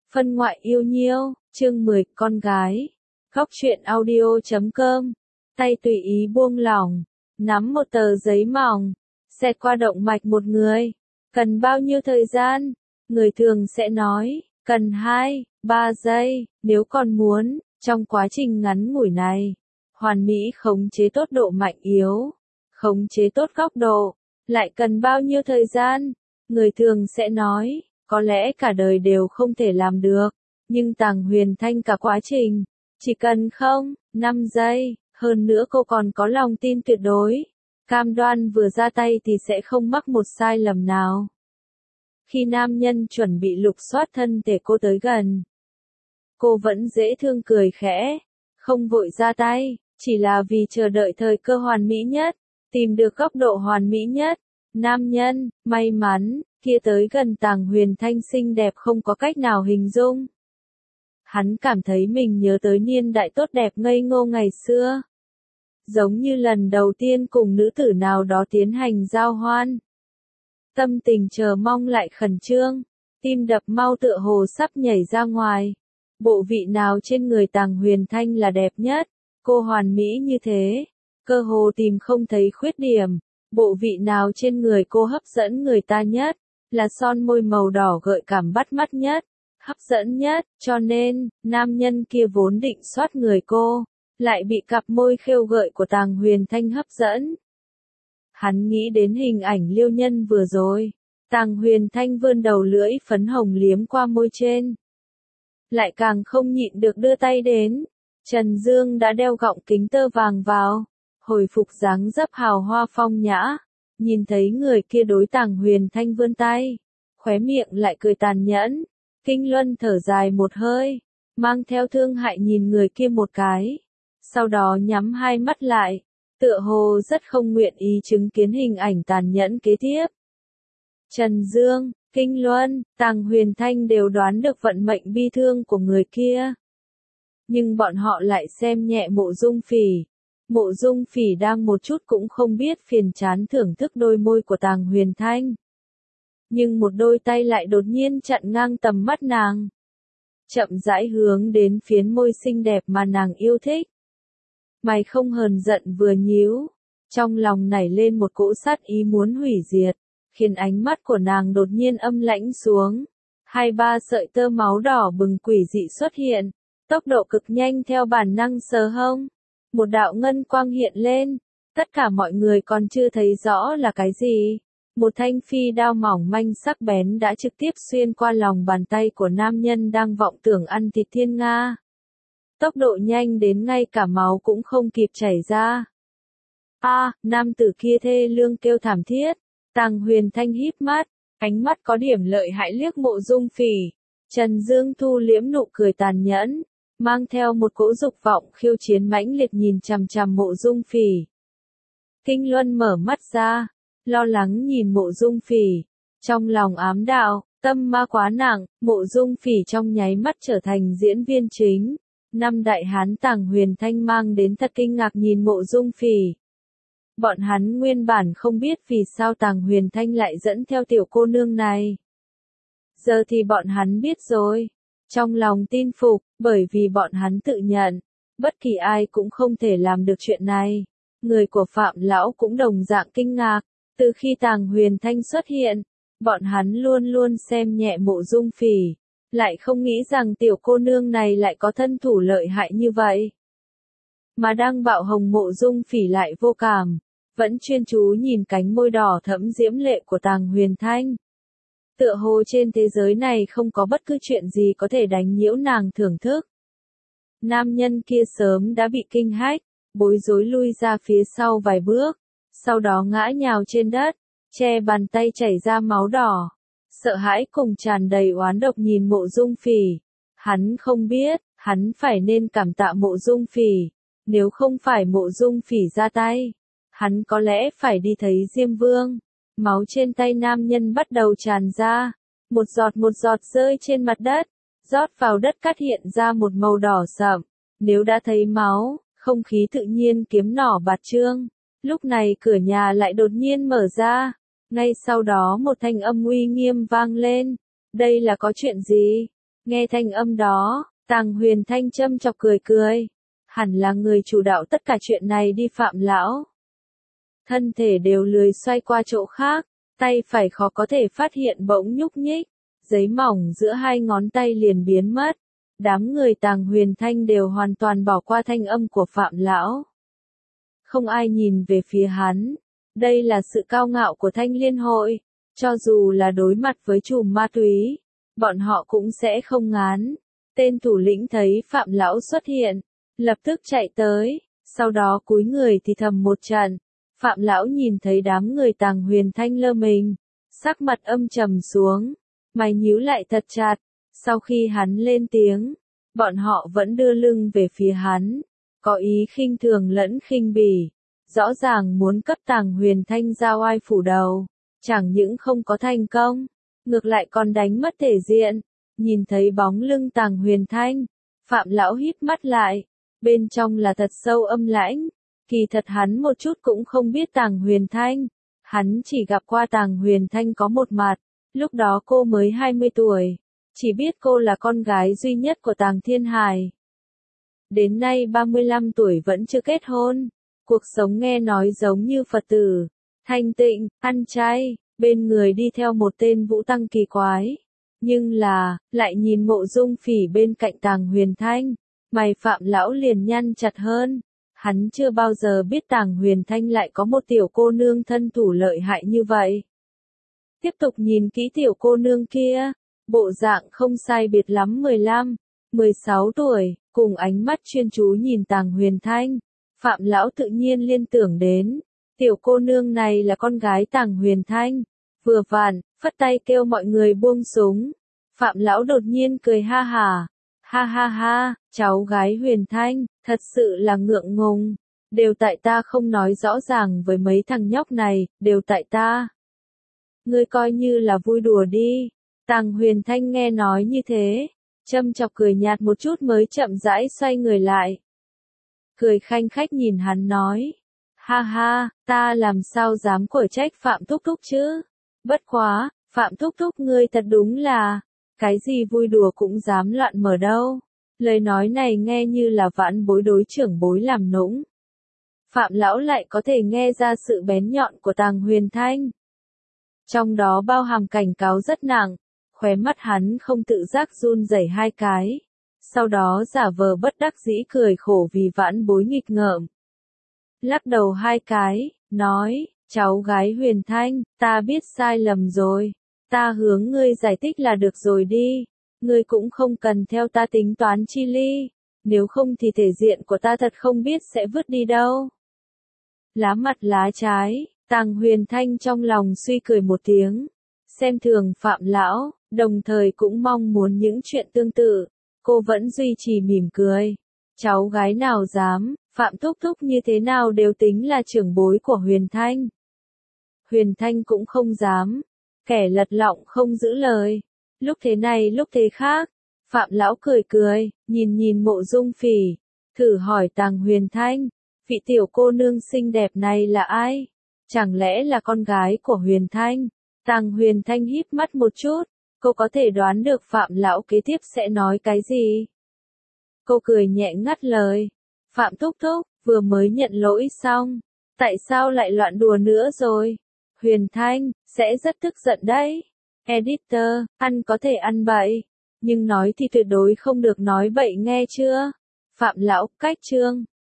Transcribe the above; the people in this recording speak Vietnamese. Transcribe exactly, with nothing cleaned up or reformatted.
Phân ngoại yêu nhiêu, chương mười, con gái. Góc truyện audio chấm com. Tay tùy ý buông lỏng, nắm một tờ giấy mỏng, xẹt qua động mạch một người. Cần bao nhiêu thời gian? Người thường sẽ nói, cần hai, ba giây, nếu còn muốn, trong quá trình ngắn ngủi này, hoàn mỹ khống chế tốt độ mạnh yếu, khống chế tốt góc độ, lại cần bao nhiêu thời gian? Người thường sẽ nói, có lẽ cả đời đều không thể làm được, nhưng Tàng Huyền Thanh cả quá trình, chỉ cần không, năm giây, hơn nữa cô còn có lòng tin tuyệt đối, cam đoan vừa ra tay thì sẽ không mắc một sai lầm nào. Khi nam nhân chuẩn bị lục soát thân thể cô tới gần, cô vẫn dễ thương cười khẽ, không vội ra tay, chỉ là vì chờ đợi thời cơ hoàn mỹ nhất, tìm được góc độ hoàn mỹ nhất. Nam nhân, may mắn, kia tới gần Tàng Huyền Thanh xinh đẹp không có cách nào hình dung. Hắn cảm thấy mình nhớ tới niên đại tốt đẹp ngây ngô ngày xưa. Giống như lần đầu tiên cùng nữ tử nào đó tiến hành giao hoan. Tâm tình chờ mong lại khẩn trương, tim đập mau tựa hồ sắp nhảy ra ngoài. Bộ vị nào trên người Tàng Huyền Thanh là đẹp nhất? Cô hoàn mỹ như thế, cơ hồ tìm không thấy khuyết điểm. Bộ vị nào trên người cô hấp dẫn người ta nhất? Là son môi màu đỏ gợi cảm bắt mắt nhất, hấp dẫn nhất, cho nên, nam nhân kia vốn định soát người cô, lại bị cặp môi khêu gợi của Tàng Huyền Thanh hấp dẫn. Hắn nghĩ đến hình ảnh liêu nhân vừa rồi, Tàng Huyền Thanh vươn đầu lưỡi phấn hồng liếm qua môi trên. Lại càng không nhịn được đưa tay đến, Trần Dương đã đeo gọng kính tơ vàng vào, hồi phục dáng dấp hào hoa phong nhã. Nhìn thấy người kia đối Tàng Huyền Thanh vươn tay, khóe miệng lại cười tàn nhẫn, Kinh Luân thở dài một hơi, mang theo thương hại nhìn người kia một cái, sau đó nhắm hai mắt lại, tựa hồ rất không nguyện ý chứng kiến hình ảnh tàn nhẫn kế tiếp. Trần Dương, Kinh Luân, Tàng Huyền Thanh đều đoán được vận mệnh bi thương của người kia. Nhưng bọn họ lại xem nhẹ Mộ Dung Phỉ. Mộ Dung Phỉ đang một chút cũng không biết phiền chán thưởng thức đôi môi của Tàng Huyền Thanh. Nhưng một đôi tay lại đột nhiên chặn ngang tầm mắt nàng. Chậm rãi hướng đến phiến môi xinh đẹp mà nàng yêu thích. Mày không hờn giận vừa nhíu, trong lòng nảy lên một cỗ sát ý muốn hủy diệt, khiến ánh mắt của nàng đột nhiên âm lãnh xuống. Hai ba sợi tơ máu đỏ bừng quỷ dị xuất hiện, tốc độ cực nhanh theo bản năng sờ hông. Một đạo ngân quang hiện lên, tất cả mọi người còn chưa thấy rõ là cái gì. Một thanh phi đao mỏng manh sắc bén đã trực tiếp xuyên qua lòng bàn tay của nam nhân đang vọng tưởng ăn thịt thiên nga. Tốc độ nhanh đến ngay cả máu cũng không kịp chảy ra. A, à, nam tử kia thê lương kêu thảm thiết. Tàng Huyền Thanh híp mắt, ánh mắt có điểm lợi hại liếc Mộ Dung Phỉ. Trần Dương thu liễm nụ cười tàn nhẫn, mang theo một cỗ dục vọng khiêu chiến mãnh liệt nhìn chằm chằm Mộ Dung Phỉ. Kinh Luân mở mắt ra, lo lắng nhìn Mộ Dung Phỉ, trong lòng ám đạo, tâm ma quá nặng, Mộ Dung Phỉ trong nháy mắt trở thành diễn viên chính. Năm đại hán Tàng Huyền Thanh mang đến thật kinh ngạc nhìn Mộ Dung Phỉ. Bọn hắn nguyên bản không biết vì sao Tàng Huyền Thanh lại dẫn theo tiểu cô nương này. Giờ thì bọn hắn biết rồi. Trong lòng tin phục, bởi vì bọn hắn tự nhận, bất kỳ ai cũng không thể làm được chuyện này. Người của Phạm Lão cũng đồng dạng kinh ngạc, từ khi Tàng Huyền Thanh xuất hiện, bọn hắn luôn luôn xem nhẹ Mộ Dung Phỉ, lại không nghĩ rằng tiểu cô nương này lại có thân thủ lợi hại như vậy. Mà đang bạo hồng Mộ Dung Phỉ lại vô cảm, vẫn chuyên chú nhìn cánh môi đỏ thẫm diễm lệ của Tàng Huyền Thanh. Tựa hồ trên thế giới này không có bất cứ chuyện gì có thể đánh nhiễu nàng thưởng thức. Nam nhân kia sớm đã bị kinh hách, bối rối lui ra phía sau vài bước, sau đó ngã nhào trên đất, che bàn tay chảy ra máu đỏ. Sợ hãi cùng tràn đầy oán độc nhìn Mộ Dung Phỉ. Hắn không biết, hắn phải nên cảm tạ Mộ Dung Phỉ. Nếu không phải Mộ Dung Phỉ ra tay, hắn có lẽ phải đi thấy Diêm Vương. Máu trên tay nam nhân bắt đầu tràn ra, một giọt một giọt rơi trên mặt đất, rót vào đất cát hiện ra một màu đỏ sậm. Nếu đã thấy máu, không khí tự nhiên kiếm nỏ bạt trương. Lúc này cửa nhà lại đột nhiên mở ra, ngay sau đó một thanh âm uy nghiêm vang lên. Đây là có chuyện gì? Nghe thanh âm đó, Tàng Huyền Thanh châm chọc cười cười. Hẳn là người chủ đạo tất cả chuyện này đi Phạm lão. Thân thể đều lười xoay qua chỗ khác, tay phải khó có thể phát hiện bỗng nhúc nhích, giấy mỏng giữa hai ngón tay liền biến mất. Đám người Tàng Huyền Thanh đều hoàn toàn bỏ qua thanh âm của Phạm lão. Không ai nhìn về phía hắn. Đây là sự cao ngạo của Thanh Liên hội. Cho dù là đối mặt với chùm ma túy, bọn họ cũng sẽ không ngán. Tên thủ lĩnh thấy Phạm lão xuất hiện, lập tức chạy tới, sau đó cúi người thì thầm một trận. Phạm lão nhìn thấy đám người Tàng Huyền Thanh lơ mình, sắc mặt âm trầm xuống, mày nhíu lại thật chặt. Sau khi hắn lên tiếng, bọn họ vẫn đưa lưng về phía hắn, có ý khinh thường lẫn khinh bỉ, rõ ràng muốn cấp Tàng Huyền Thanh giao oai phủ đầu, chẳng những không có thành công, ngược lại còn đánh mất thể diện. Nhìn thấy bóng lưng Tàng Huyền Thanh, Phạm lão híp mắt lại, bên trong là thật sâu âm lãnh. Kỳ thật hắn một chút cũng không biết Tàng Huyền Thanh, hắn chỉ gặp qua Tàng Huyền Thanh có một mặt, lúc đó cô mới hai mươi tuổi, chỉ biết cô là con gái duy nhất của Tàng Thiên Hải. Đến nay ba mươi lăm tuổi vẫn chưa kết hôn, cuộc sống nghe nói giống như Phật tử, thanh tịnh, ăn chay, bên người đi theo một tên vũ tăng kỳ quái. Nhưng là, lại nhìn Mộ Dung Phỉ bên cạnh Tàng Huyền Thanh, mày Phạm lão liền nhăn chặt hơn. Hắn chưa bao giờ biết Tàng Huyền Thanh lại có một tiểu cô nương thân thủ lợi hại như vậy. Tiếp tục nhìn kỹ tiểu cô nương kia, bộ dạng không sai biệt lắm mười lăm, mười sáu tuổi, cùng ánh mắt chuyên chú nhìn Tàng Huyền Thanh. Phạm lão tự nhiên liên tưởng đến, tiểu cô nương này là con gái Tàng Huyền Thanh. Vừa vặn, phất tay kêu mọi người buông súng. Phạm lão đột nhiên cười ha hả. Ha ha ha, cháu gái Huyền Thanh, thật sự là ngượng ngùng. Đều tại ta không nói rõ ràng với mấy thằng nhóc này, đều tại ta. Ngươi coi như là vui đùa đi. Tàng Huyền Thanh nghe nói như thế, châm chọc cười nhạt một chút mới chậm rãi xoay người lại. Cười khanh khách nhìn hắn nói. Ha ha, ta làm sao dám quở trách Phạm Thúc Thúc chứ? Bất quá, Phạm Thúc Thúc ngươi thật đúng là, cái gì vui đùa cũng dám loạn mở đâu. Lời nói này nghe như là vãn bối đối trưởng bối làm nũng. Phạm lão lại có thể nghe ra sự bén nhọn của Tàng Huyền Thanh. Trong đó bao hàm cảnh cáo rất nặng, khóe mắt hắn không tự giác run rẩy hai cái. Sau đó giả vờ bất đắc dĩ cười khổ vì vãn bối nghịch ngợm. Lắc đầu hai cái, nói, cháu gái Huyền Thanh, ta biết sai lầm rồi. Ta hướng ngươi giải thích là được rồi đi. Ngươi cũng không cần theo ta tính toán chi ly. Nếu không thì thể diện của ta thật không biết sẽ vứt đi đâu. Lá mặt lá trái, Tàng Huyền Thanh trong lòng suy cười một tiếng. Xem thường Phạm lão, đồng thời cũng mong muốn những chuyện tương tự. Cô vẫn duy trì mỉm cười. Cháu gái nào dám, Phạm Thúc Thúc như thế nào đều tính là trưởng bối của Huyền Thanh. Huyền Thanh cũng không dám. Kẻ lật lọng không giữ lời. Lúc thế này lúc thế khác. Phạm lão cười cười, nhìn nhìn Mộ Dung Phỉ. Thử hỏi Tàng Huyền Thanh. Vị tiểu cô nương xinh đẹp này là ai? Chẳng lẽ là con gái của Huyền Thanh? Tàng Huyền Thanh híp mắt một chút. Cô có thể đoán được Phạm lão kế tiếp sẽ nói cái gì? Cô cười nhẹ ngắt lời. Phạm Thúc Thúc, vừa mới nhận lỗi xong. Tại sao lại loạn đùa nữa rồi? Huyền Thanh, sẽ rất tức giận đấy. Editor, ăn có thể ăn bậy. Nhưng nói thì tuyệt đối không được nói bậy nghe chưa? Phạm lão, cách chương.